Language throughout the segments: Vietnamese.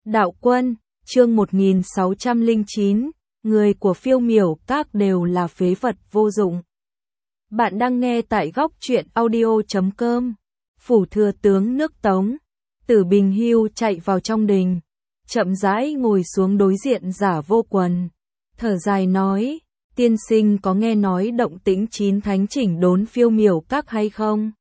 Đạo Quân, chương 1609, người của Phiêu Miểu Các đều là phế vật vô dụng. Bạn đang nghe tại góc truyện audio.com. Phủ thừa tướng nước Tống, Tử Bình Hưu chạy vào trong đình, chậm rãi ngồi xuống đối diện Giả Vô Quần, thở dài nói: tiên sinh có nghe nói động tĩnh 9 thánh chỉnh đốn Phiêu Miểu Các hay không?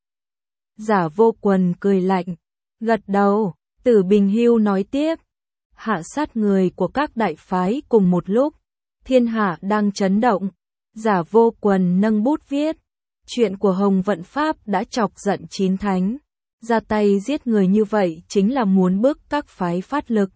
Giả Vô Quần cười lạnh, gật đầu. Tử Bình Hưu nói tiếp: hạ sát người của các đại phái cùng một lúc, thiên hạ đang chấn động. Giả Vô Quần nâng bút viết: chuyện của Hồng Vận Pháp đã chọc giận 9 thánh, ra tay giết người như vậy chính là muốn bức các phái phát lực.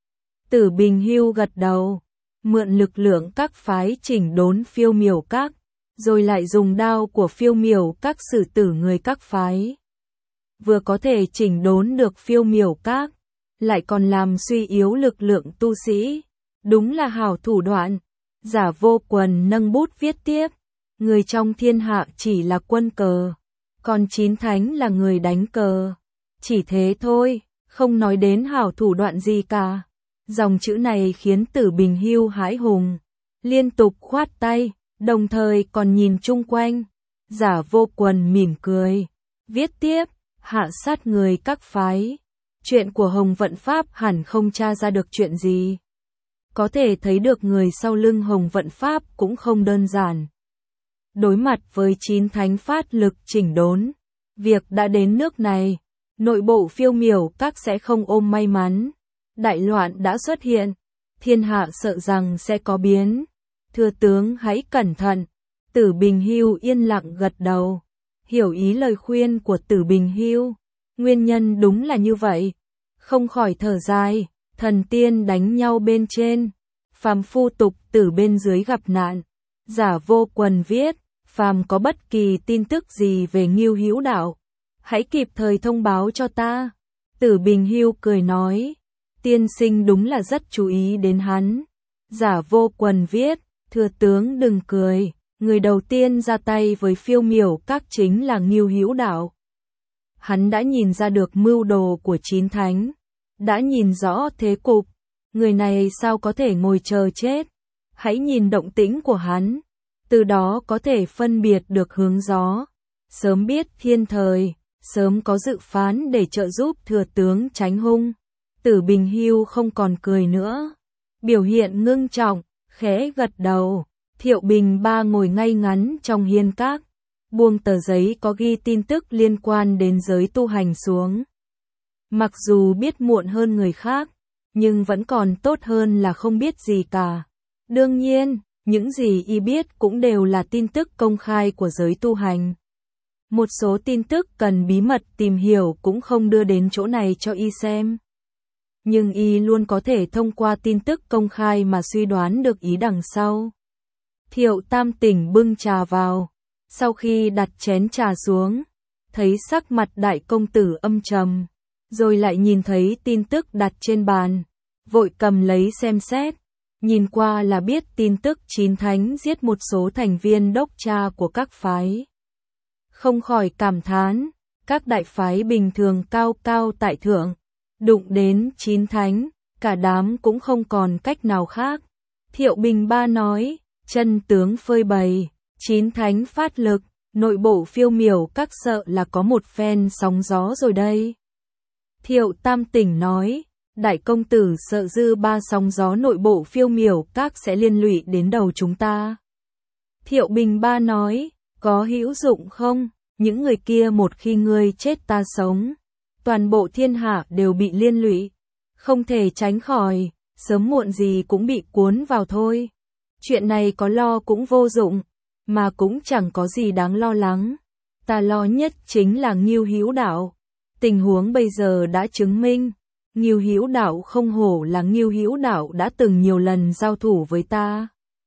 Tử Bình Hưu gật đầu, mượn lực lượng các phái chỉnh đốn Phiêu Miểu Các, rồi lại dùng đao của Phiêu Miểu Các xử tử người các phái. Vừa có thể chỉnh đốn được Phiêu Miểu Các, lại còn làm suy yếu lực lượng tu sĩ, đúng là hảo thủ đoạn. Giả Vô Quần nâng bút viết tiếp: người trong thiên hạ chỉ là quân cờ, còn 9 thánh là người đánh cờ. Chỉ thế thôi, không nói đến hảo thủ đoạn gì cả. Dòng chữ này khiến Tử Bình Hưu hãi hùng, liên tục khoát tay, đồng thời còn nhìn chung quanh. Giả Vô Quần mỉm cười, viết tiếp: hạ sát người các phái. Chuyện của Hồng Vận Pháp hẳn không tra ra được chuyện gì. Có thể thấy được người sau lưng Hồng Vận Pháp cũng không đơn giản. Đối mặt với 9 thánh phát lực chỉnh đốn, việc đã đến nước này, nội bộ Phiêu Miểu Các sẽ không ôm may mắn. Đại loạn đã xuất hiện, thiên hạ sợ rằng sẽ có biến. Thưa tướng hãy cẩn thận. Tử Bình Hưu yên lặng gật đầu, hiểu ý lời khuyên của Tử Bình Hưu. Nguyên nhân đúng là như vậy, không khỏi thở dài. Thần tiên đánh nhau bên trên, phàm phu tục tử bên dưới gặp nạn. Giả Vô Quần viết: phàm có bất kỳ tin tức gì về Ngưu Hữu Đạo, hãy kịp thời thông báo cho ta. Tử Bình Hưu cười nói: tiên sinh đúng là rất chú ý đến hắn. Giả Vô Quần viết: thưa tướng đừng cười, người đầu tiên ra tay với Phiêu Miểu Các chính là Ngưu Hữu Đạo. Hắn đã nhìn ra được mưu đồ của 9 thánh, đã nhìn rõ thế cục. Người này sao có thể ngồi chờ chết? Hãy nhìn động tĩnh của hắn, từ đó có thể phân biệt được hướng gió, sớm biết thiên thời, sớm có dự phán để trợ giúp thừa tướng tránh hung. Tử Bình Hưu không còn cười nữa, biểu hiện ngưng trọng, khẽ gật đầu. Thiệu Bình Ba ngồi ngay ngắn trong hiên các, buông tờ giấy có ghi tin tức liên quan đến giới tu hành xuống. Mặc dù biết muộn hơn người khác, nhưng vẫn còn tốt hơn là không biết gì cả. Đương nhiên, những gì y biết cũng đều là tin tức công khai của giới tu hành. Một số tin tức cần bí mật tìm hiểu cũng không đưa đến chỗ này cho y xem. Nhưng y luôn có thể thông qua tin tức công khai mà suy đoán được ý đằng sau. Thiệu Tam Tỉnh bưng trà vào, sau khi đặt chén trà xuống, thấy sắc mặt đại công tử âm trầm, rồi lại nhìn thấy tin tức đặt trên bàn, vội cầm lấy xem xét, nhìn qua là biết tin tức 9 thánh giết một số thành viên đốc tra của các phái. Không khỏi cảm thán, các đại phái bình thường cao cao tại thượng, đụng đến 9 thánh, cả đám cũng không còn cách nào khác. Thiệu Bình Ba nói, chân tướng phơi bày, 9 thánh phát lực, nội bộ Phiêu Miểu Các sợ là có một phen sóng gió rồi đây. Thiệu Tam Tỉnh nói, đại công tử sợ dư ba sóng gió nội bộ Phiêu Miểu Các sẽ liên lụy đến đầu chúng ta. Thiệu Bình Ba nói, có hữu dụng không? Những người kia một khi ngươi chết ta sống, toàn bộ thiên hạ đều bị liên lụy, không thể tránh khỏi, sớm muộn gì cũng bị cuốn vào thôi. Chuyện này có lo cũng vô dụng, mà cũng chẳng có gì đáng lo lắng. Ta lo nhất chính là Ngưu Hữu Đạo. Tình huống bây giờ đã chứng minh, Ngưu Hữu Đạo không hổ là Ngưu Hữu Đạo đã từng nhiều lần giao thủ với ta.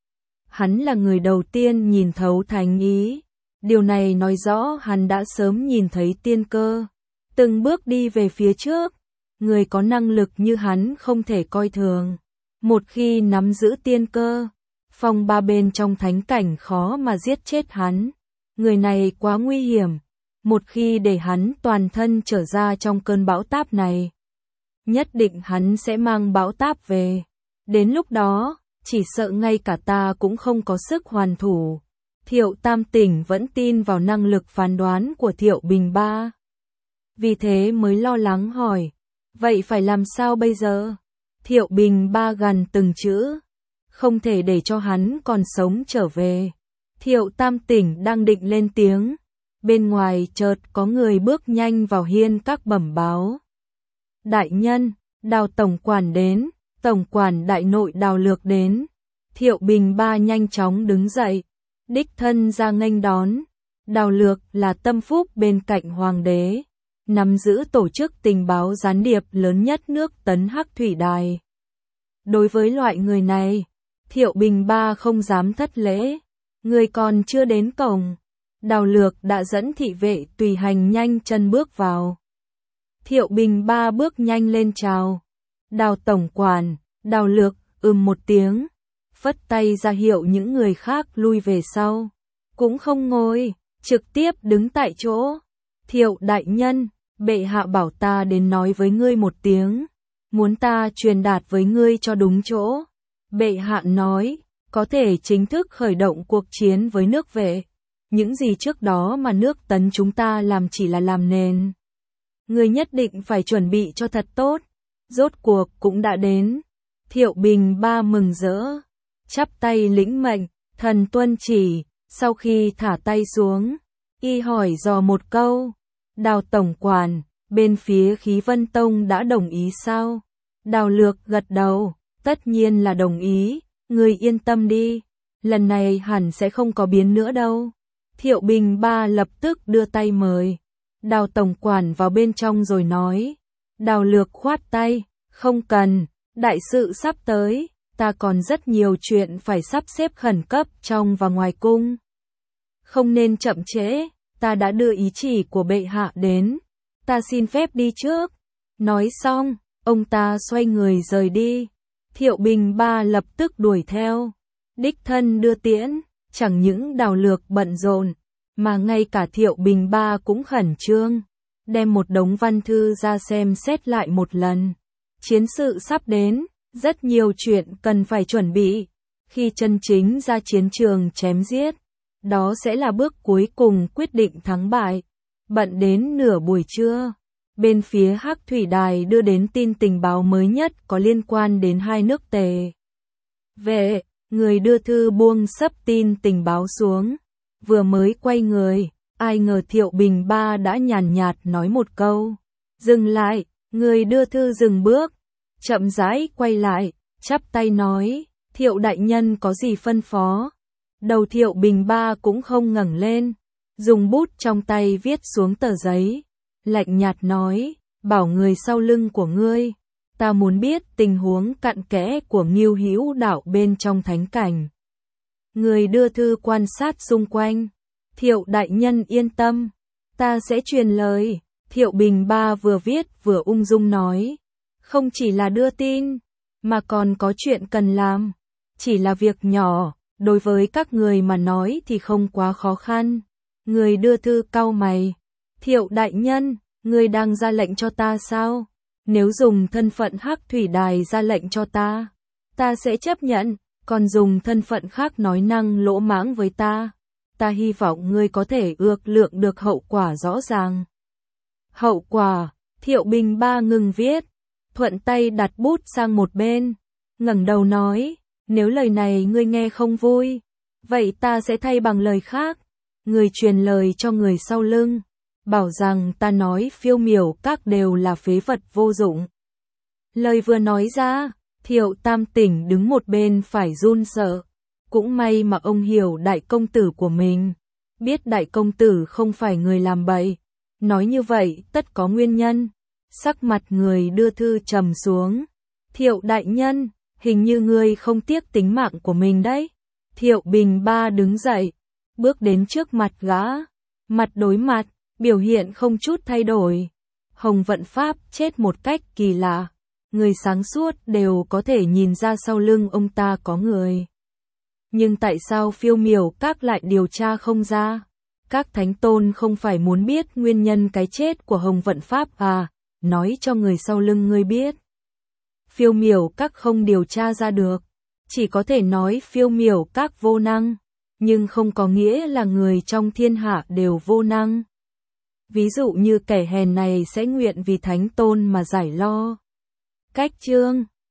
Hắn là người đầu tiên nhìn thấu thánh ý. Điều này nói rõ hắn đã sớm nhìn thấy tiên cơ, từng bước đi về phía trước. Người có năng lực như hắn không thể coi thường. Một khi nắm giữ tiên cơ, phong ba bên trong thánh cảnh khó mà giết chết hắn. Người này quá nguy hiểm. Một khi để hắn toàn thân trở ra trong cơn bão táp này, nhất định hắn sẽ mang bão táp về. Đến lúc đó, chỉ sợ ngay cả ta cũng không có sức hoàn thủ. Thiệu Tam Tỉnh vẫn tin vào năng lực phán đoán của Thiệu Bình Ba. Vì thế mới lo lắng hỏi, vậy phải làm sao bây giờ? Thiệu Bình Ba gằn từng chữ, không thể để cho hắn còn sống trở về. Thiệu Tam Tỉnh đang định lên tiếng, bên ngoài chợt có người bước nhanh vào hiên các bẩm báo. Đại nhân, Đào tổng quản đến, tổng quản đại nội Đào Lược đến. Thiệu Bình Ba nhanh chóng đứng dậy, đích thân ra nghênh đón. Đào Lược là tâm phúc bên cạnh hoàng đế, nắm giữ tổ chức tình báo gián điệp lớn nhất nước Tấn Hắc Thủy Đài. Đối với loại người này, Thiệu Bình Ba không dám thất lễ. Người còn chưa đến cổng, Đào Lược đã dẫn thị vệ tùy hành nhanh chân bước vào. Thiệu Bình Ba bước nhanh lên chào. Đào tổng quản. Đào Lược một tiếng, phất tay ra hiệu những người khác lui về sau. Cũng không ngồi, trực tiếp đứng tại chỗ. Thiệu đại nhân, bệ hạ bảo ta đến nói với ngươi một tiếng, muốn ta truyền đạt với ngươi cho đúng chỗ. Bệ hạ nói, có thể chính thức khởi động cuộc chiến với nước Vệ. Những gì trước đó mà nước Tấn chúng ta làm chỉ là làm nền. Ngươi nhất định phải chuẩn bị cho thật tốt. Rốt cuộc cũng đã đến. Thiệu Bình Ba mừng rỡ, chắp tay lĩnh mệnh, thần tuân chỉ. Sau khi thả tay xuống, y hỏi dò một câu, Đào tổng quản, bên phía Khí Vân Tông đã đồng ý sao? Đào Lược gật đầu, tất nhiên là đồng ý, ngươi yên tâm đi, lần này hẳn sẽ không có biến nữa đâu. Thiệu Bình Ba lập tức đưa tay mời Đào tổng quản vào bên trong rồi nói. Đào Lược khoát tay, không cần, đại sự sắp tới, ta còn rất nhiều chuyện phải sắp xếp khẩn cấp trong và ngoài cung. Không nên chậm trễ, ta đã đưa ý chỉ của bệ hạ đến, ta xin phép đi trước. Nói xong, ông ta xoay người rời đi. Thiệu Bình Ba lập tức đuổi theo, đích thân đưa tiễn. Chẳng những Đào Lược bận rộn, mà ngay cả Thiệu Bình Ba cũng khẩn trương, đem một đống văn thư ra xem xét lại một lần. Chiến sự sắp đến, rất nhiều chuyện cần phải chuẩn bị. Khi chân chính ra chiến trường chém giết, đó sẽ là bước cuối cùng quyết định thắng bại. Bận đến nửa buổi trưa, bên phía Hắc Thủy Đài đưa đến tin tình báo mới nhất có liên quan đến hai nước Tề Vệ. Người đưa thư buông sấp tin tình báo xuống, vừa mới quay người, ai ngờ Thiệu Bình Ba đã nhàn nhạt nói một câu, dừng lại. Người đưa thư dừng bước, chậm rãi quay lại, chắp tay nói, Thiệu đại nhân có gì phân phó? Đầu Thiệu Bình Ba cũng không ngẩng lên, dùng bút trong tay viết xuống tờ giấy, lạnh nhạt nói, bảo người sau lưng của ngươi, ta muốn biết tình huống cặn kẽ của Ngưu Hữu Đạo bên trong thánh cảnh. Người đưa thư quan sát xung quanh. Thiệu đại nhân yên tâm, ta sẽ truyền lời. Thiệu Bình Ba vừa viết vừa ung dung nói, không chỉ là đưa tin, mà còn có chuyện cần làm. Chỉ là việc nhỏ, đối với các người mà nói thì không quá khó khăn. Người đưa thư cau mày. Thiệu đại nhân, người đang ra lệnh cho ta sao? Nếu dùng thân phận Hắc Thủy Đài ra lệnh cho ta, ta sẽ chấp nhận, còn dùng thân phận khác nói năng lỗ mãng với ta, ta hy vọng ngươi có thể ước lượng được hậu quả rõ ràng. Hậu quả? Thiệu Bình Ba ngừng viết, thuận tay đặt bút sang một bên, ngẩng đầu nói, nếu lời này ngươi nghe không vui, vậy ta sẽ thay bằng lời khác. Người truyền lời cho người sau lưng, bảo rằng ta nói Phiêu Miểu Các đều là phế vật vô dụng. Lời vừa nói ra, Thiệu Tam Tỉnh đứng một bên phải run sợ. Cũng may mà ông hiểu đại công tử của mình, biết đại công tử không phải người làm bậy, nói như vậy tất có nguyên nhân. Sắc mặt người đưa thư trầm xuống. Thiệu đại nhân, hình như ngươi không tiếc tính mạng của mình đấy. Thiệu Bình Ba đứng dậy, bước đến trước mặt gã, mặt đối mặt, biểu hiện không chút thay đổi. Hồng Vận Pháp chết một cách kỳ lạ, người sáng suốt đều có thể nhìn ra sau lưng ông ta có người. Nhưng tại sao Phiêu Miểu Các lại điều tra không ra? Các thánh tôn không phải muốn biết nguyên nhân cái chết của Hồng Vận Pháp à? nói cho người sau lưng ngươi biết. Phiêu miểu các không điều tra ra được, chỉ có thể nói phiêu miểu các vô năng, nhưng không có nghĩa là người trong thiên hạ đều vô năng. Ví dụ như kẻ hèn này sẽ nguyện vì thánh tôn mà giải lo. Cách chương